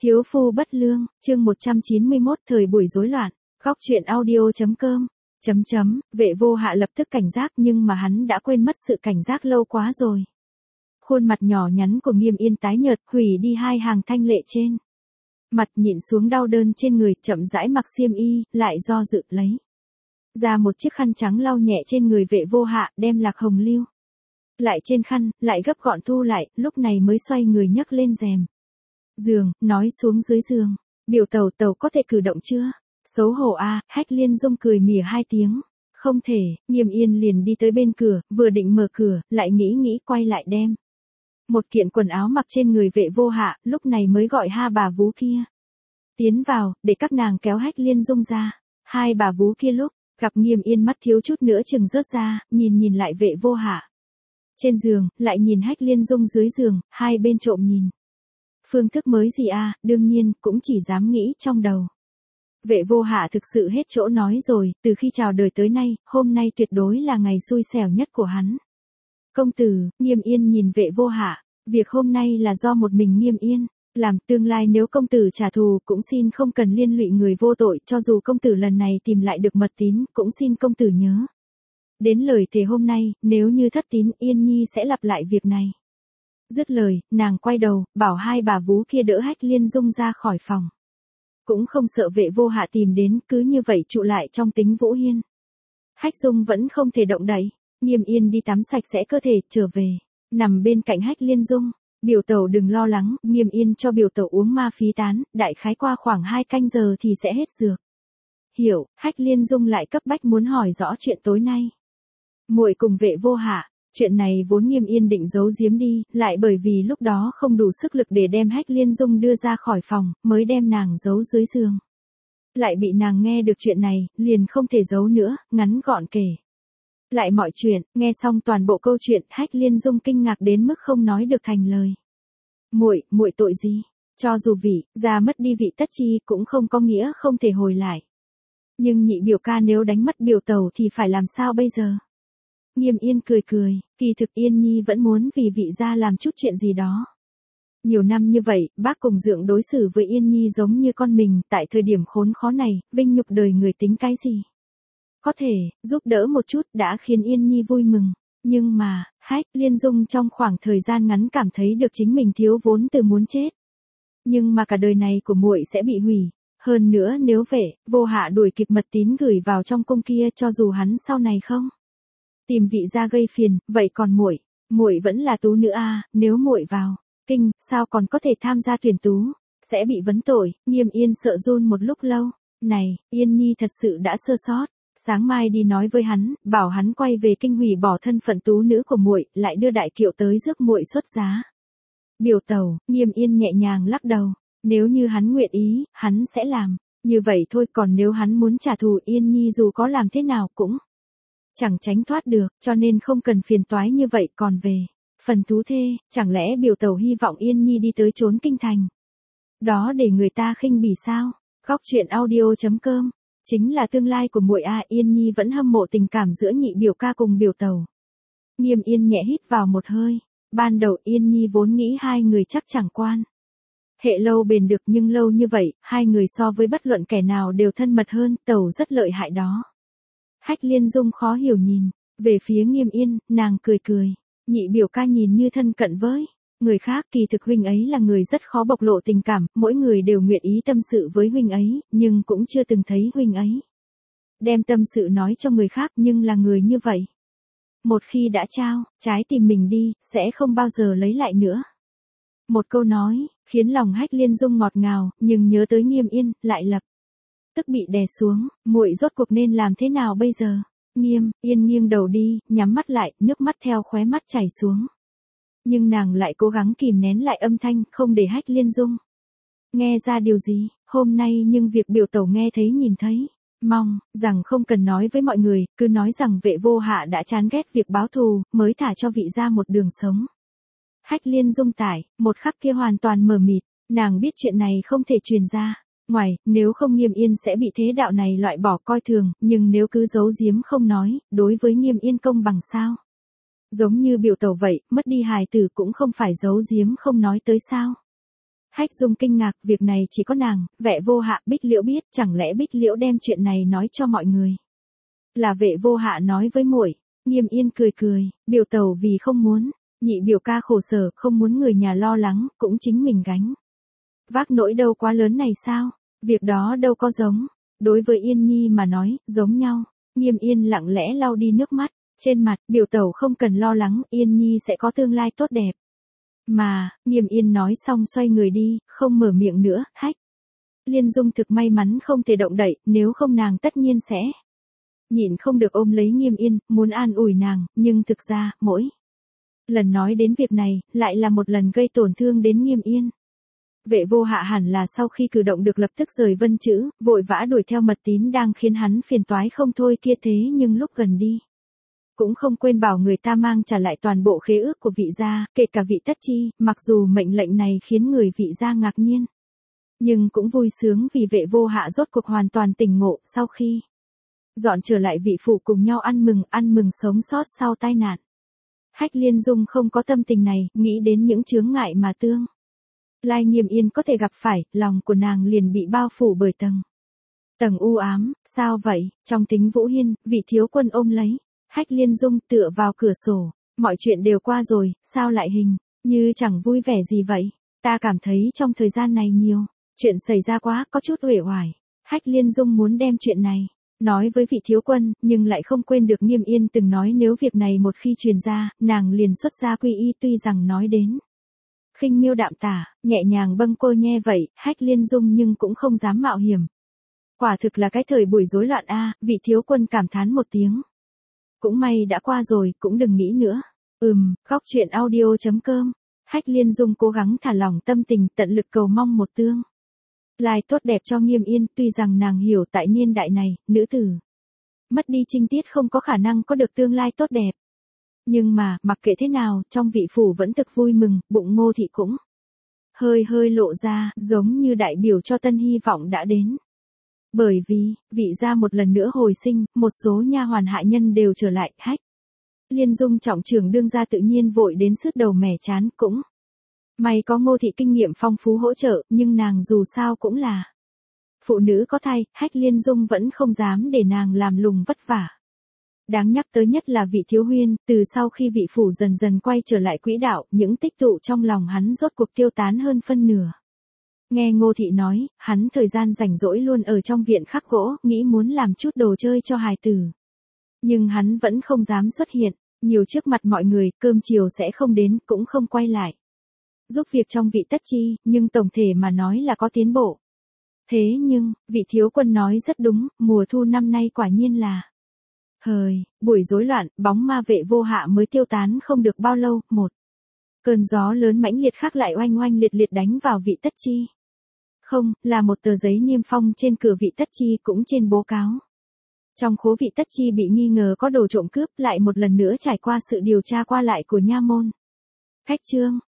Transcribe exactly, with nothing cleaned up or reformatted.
Thiếu phu bất lương, chương một trăm chín mươi mốt thời buổi rối loạn, góc truyện audio chấm com, chấm chấm, vệ vô hạ lập tức cảnh giác nhưng mà hắn đã quên mất sự cảnh giác lâu quá rồi. Khuôn mặt nhỏ nhắn của Nghiêm Yên tái nhợt, hủy đi hai hàng thanh lệ trên mặt, nhịn xuống đau đớn trên người, chậm rãi mặc xiêm y, lại do dự lấy ra một chiếc khăn trắng lau nhẹ trên người vệ vô hạ, đem lạc hồng lưu lại trên khăn, lại gấp gọn thu lại, lúc này mới xoay người nhấc lên rèm giường, nói xuống dưới giường, biểu tẩu tẩu có thể cử động chưa? Xấu hổ a, à, Hách Liên Dung cười mỉa hai tiếng, không thể. Nghiêm Yên liền đi tới bên cửa, vừa định mở cửa, lại nghĩ nghĩ quay lại đem một kiện quần áo mặc trên người vệ vô hạ, lúc này mới gọi hai bà vú kia tiến vào, để các nàng kéo Hách Liên Dung ra. Hai bà vú kia lúc gặp Nghiêm Yên mắt thiếu chút nữa chừng rớt ra, nhìn nhìn lại vệ vô hạ trên giường, lại nhìn Hách Liên Dung dưới giường, hai bên trộm nhìn. Phương thức mới gì à, đương nhiên, cũng chỉ dám nghĩ trong đầu. Vệ vô hạ thực sự hết chỗ nói rồi, từ khi chào đời tới nay, hôm nay tuyệt đối là ngày xui xẻo nhất của hắn. Công tử, Nghiêm Yên nhìn vệ vô hạ, việc hôm nay là do một mình Nghiêm Yên làm, tương lai nếu công tử trả thù cũng xin không cần liên lụy người vô tội, cho dù công tử lần này tìm lại được mật tín, cũng xin công tử nhớ đến lời thề hôm nay, nếu như thất tín, Yên Nhi sẽ lặp lại việc này. Dứt lời, nàng quay đầu, bảo hai bà vú kia đỡ Hách Liên Dung ra khỏi phòng. Cũng không sợ vệ vô hạ tìm đến, cứ như vậy trụ lại trong Tính Vũ Hiên. Hách Dung vẫn không thể động đậy. Nghiêm Yên đi tắm sạch sẽ cơ thể, trở về, nằm bên cạnh Hách Liên Dung. Biểu tẩu đừng lo lắng, Nghiêm Yên cho biểu tẩu uống ma phí tán, đại khái qua khoảng hai canh giờ thì sẽ hết dược. Hiểu, Hách Liên Dung lại cấp bách muốn hỏi rõ chuyện tối nay. Muội cùng vệ vô hạ. Chuyện này vốn Nghiêm Yên định giấu giếm đi, lại bởi vì lúc đó không đủ sức lực để đem Hách Liên Dung đưa ra khỏi phòng, mới đem nàng giấu dưới giường. Lại bị nàng nghe được chuyện này, liền không thể giấu nữa, ngắn gọn kể lại mọi chuyện. Nghe xong toàn bộ câu chuyện, Hách Liên Dung kinh ngạc đến mức không nói được thành lời. Muội, muội tội gì? Cho dù vị gia mất đi vị tất chi cũng không có nghĩa không thể hồi lại. Nhưng nhị biểu ca nếu đánh mất biểu tẩu thì phải làm sao bây giờ? Nghiêm Yên cười cười, kỳ thực Yên Nhi vẫn muốn vì vị gia làm chút chuyện gì đó. Nhiều năm như vậy, bác cùng dượng đối xử với Yên Nhi giống như con mình, tại thời điểm khốn khó này, vinh nhục đời người tính cái gì? Có thể, giúp đỡ một chút đã khiến Yên Nhi vui mừng. Nhưng mà, Hách Liên Dung trong khoảng thời gian ngắn cảm thấy được chính mình thiếu vốn từ muốn chết. Nhưng mà cả đời này của muội sẽ bị hủy. Hơn nữa nếu vệ vô hạ đuổi kịp mật tín gửi vào trong cung kia, cho dù hắn sau này không tìm vị gia gây phiền, vậy còn muội, muội vẫn là tú nữ a, à, nếu muội vào kinh, sao còn có thể tham gia tuyển tú, sẽ bị vấn tội. Nghiêm Yên sợ run một lúc lâu, này, Yên Nhi thật sự đã sơ sót, sáng mai đi nói với hắn, bảo hắn quay về kinh hủy bỏ thân phận tú nữ của muội, lại đưa đại kiệu tới rước muội xuất giá. Biểu tẩu, Nghiêm Yên nhẹ nhàng lắc đầu, nếu như hắn nguyện ý, hắn sẽ làm, như vậy thôi, còn nếu hắn muốn trả thù Yên Nhi dù có làm thế nào cũng chẳng tránh thoát được, cho nên không cần phiền toái như vậy. Còn về phần tú thê, chẳng lẽ biểu tẩu hy vọng Yên Nhi đi tới trốn kinh thành đó để người ta khinh bỉ sao? Góc truyện audio chấm com, chính là tương lai của muội a. Yên Nhi vẫn hâm mộ tình cảm giữa nhị biểu ca cùng biểu tẩu. Nghiêm Yên nhẹ hít vào một hơi, ban đầu Yên Nhi vốn nghĩ hai người chắc chẳng quan hệ lâu bền được, nhưng lâu như vậy, hai người so với bất luận kẻ nào đều thân mật hơn, tẩu rất lợi hại đó. Hách Liên Dung khó hiểu nhìn về phía Nghiêm Yên, nàng cười cười, nhị biểu ca nhìn như thân cận với người khác, kỳ thực huynh ấy là người rất khó bộc lộ tình cảm, mỗi người đều nguyện ý tâm sự với huynh ấy, nhưng cũng chưa từng thấy huynh ấy đem tâm sự nói cho người khác, nhưng là người như vậy, một khi đã trao trái tim mình đi, sẽ không bao giờ lấy lại nữa. Một câu nói khiến lòng Hách Liên Dung ngọt ngào, nhưng nhớ tới Nghiêm Yên, lại lập tức bị đè xuống. Muội rốt cuộc nên làm thế nào bây giờ? Nghiêm Yên nghiêng đầu đi, nhắm mắt lại, nước mắt theo khóe mắt chảy xuống. Nhưng nàng lại cố gắng kìm nén lại âm thanh, không để Hách Liên Dung nghe ra điều gì. Hôm nay nhưng việc biểu tẩu nghe thấy nhìn thấy, mong rằng không cần nói với mọi người, cứ nói rằng vệ vô hạ đã chán ghét việc báo thù, mới thả cho vị gia một đường sống. Hách Liên Dung tải, một khắc kia hoàn toàn mờ mịt, nàng biết chuyện này không thể truyền ra ngoài, nếu không Nghiêm Yên sẽ bị thế đạo này loại bỏ coi thường, nhưng nếu cứ giấu giếm không nói, đối với Nghiêm Yên công bằng sao? Giống như biểu tẩu vậy, mất đi hài tử cũng không phải giấu giếm không nói tới sao? Hách Dung kinh ngạc, việc này chỉ có nàng, Vệ Vô Hạ, Bích Liễu biết, chẳng lẽ Bích Liễu đem chuyện này nói cho mọi người. Là Vệ Vô Hạ nói với muội. Nghiêm Yên cười cười, biểu tẩu vì không muốn, nhị biểu ca khổ sở, không muốn người nhà lo lắng, cũng chính mình gánh. Vác nỗi đâu quá lớn này sao, việc đó đâu có giống, đối với Yên Nhi mà nói, giống nhau. Nghiêm Yên lặng lẽ lau đi nước mắt, trên mặt, biểu tẩu không cần lo lắng, Yên Nhi sẽ có tương lai tốt đẹp. Mà, Nghiêm Yên nói xong xoay người đi, không mở miệng nữa. Hách Liên Dung thực may mắn không thể động đậy, nếu không nàng tất nhiên sẽ nhịn không được ôm lấy Nghiêm Yên, muốn an ủi nàng, nhưng thực ra, mỗi lần nói đến việc này, lại là một lần gây tổn thương đến Nghiêm Yên. Vệ Vô Hạ hẳn là sau khi cử động được lập tức rời Vân Chữ, vội vã đuổi theo mật tín đang khiến hắn phiền toái không thôi kia, thế nhưng lúc gần đi cũng không quên bảo người ta mang trả lại toàn bộ khế ước của vị gia, kể cả vị Tất Chi, mặc dù mệnh lệnh này khiến người vị gia ngạc nhiên, nhưng cũng vui sướng vì Vệ Vô Hạ rốt cuộc hoàn toàn tỉnh ngộ. Sau khi dọn trở lại vị phủ cùng nhau ăn mừng, ăn mừng sống sót sau tai nạn, Hách Liên Dung không có tâm tình này, nghĩ đến những chướng ngại mà tương lai Nghiêm Yên có thể gặp phải, lòng của nàng liền bị bao phủ bởi tầng tầng u ám. Sao vậy? Trong Tính Vũ Hiên, vị thiếu quân ôm lấy Hách Liên Dung tựa vào cửa sổ, mọi chuyện đều qua rồi, sao lại hình như chẳng vui vẻ gì vậy? Ta cảm thấy trong thời gian này nhiều chuyện xảy ra quá, có chút uể oải. Hách Liên Dung muốn đem chuyện này nói với vị thiếu quân, nhưng lại không quên được Nghiêm Yên từng nói nếu việc này một khi truyền ra, nàng liền xuất gia quy y. Tuy rằng nói đến khinh miêu đạm tả, nhẹ nhàng bâng quơ nghe vậy, Hách Liên Dung nhưng cũng không dám mạo hiểm. Quả thực là cái thời buổi rối loạn a. Vị thiếu quân cảm thán một tiếng. Cũng may đã qua rồi, cũng đừng nghĩ nữa. Ừm, Góc Truyện Audio chấm com. Hách Liên Dung cố gắng thả lỏng tâm tình, tận lực cầu mong một tương lai tốt đẹp cho Nghiêm Yên. Tuy rằng nàng hiểu tại niên đại này, nữ tử mất đi trinh tiết không có khả năng có được tương lai tốt đẹp. Nhưng mà, mặc kệ thế nào, trong vị phủ vẫn thực vui mừng, bụng Ngô thị cũng hơi hơi lộ ra, giống như đại biểu cho tân hy vọng đã đến. Bởi vì, vị gia một lần nữa hồi sinh, một số nha hoàn hạ nhân đều trở lại. Hách Liên Dung trọng trưởng đương gia tự nhiên vội đến sứt đầu mẻ chán, cũng may có Ngô thị kinh nghiệm phong phú hỗ trợ, nhưng nàng dù sao cũng là phụ nữ có thai, Hách Liên Dung vẫn không dám để nàng làm lùng vất vả. Đáng nhắc tới nhất là vị thiếu huyên, từ sau khi vị phủ dần dần quay trở lại quỹ đạo, những tích tụ trong lòng hắn rốt cuộc tiêu tán hơn phân nửa. Nghe Ngô thị nói, hắn thời gian rảnh rỗi luôn ở trong viện khắc gỗ, nghĩ muốn làm chút đồ chơi cho hài tử. Nhưng hắn vẫn không dám xuất hiện, nhiều trước mặt mọi người, cơm chiều sẽ không đến, cũng không quay lại giúp việc trong vị Tất Chi, nhưng tổng thể mà nói là có tiến bộ. Thế nhưng, vị thiếu quân nói rất đúng, mùa thu năm nay quả nhiên là hời, buổi rối loạn, bóng ma Vệ Vô Hạ mới tiêu tán không được bao lâu, một cơn gió lớn mãnh liệt khác lại oanh oanh liệt liệt đánh vào vị Tất Chi. Không, là một tờ giấy niêm phong trên cửa vị Tất Chi cũng trên bố cáo. Trong khố vị Tất Chi bị nghi ngờ có đồ trộm cướp, lại một lần nữa trải qua sự điều tra qua lại của nha môn. Khách trương,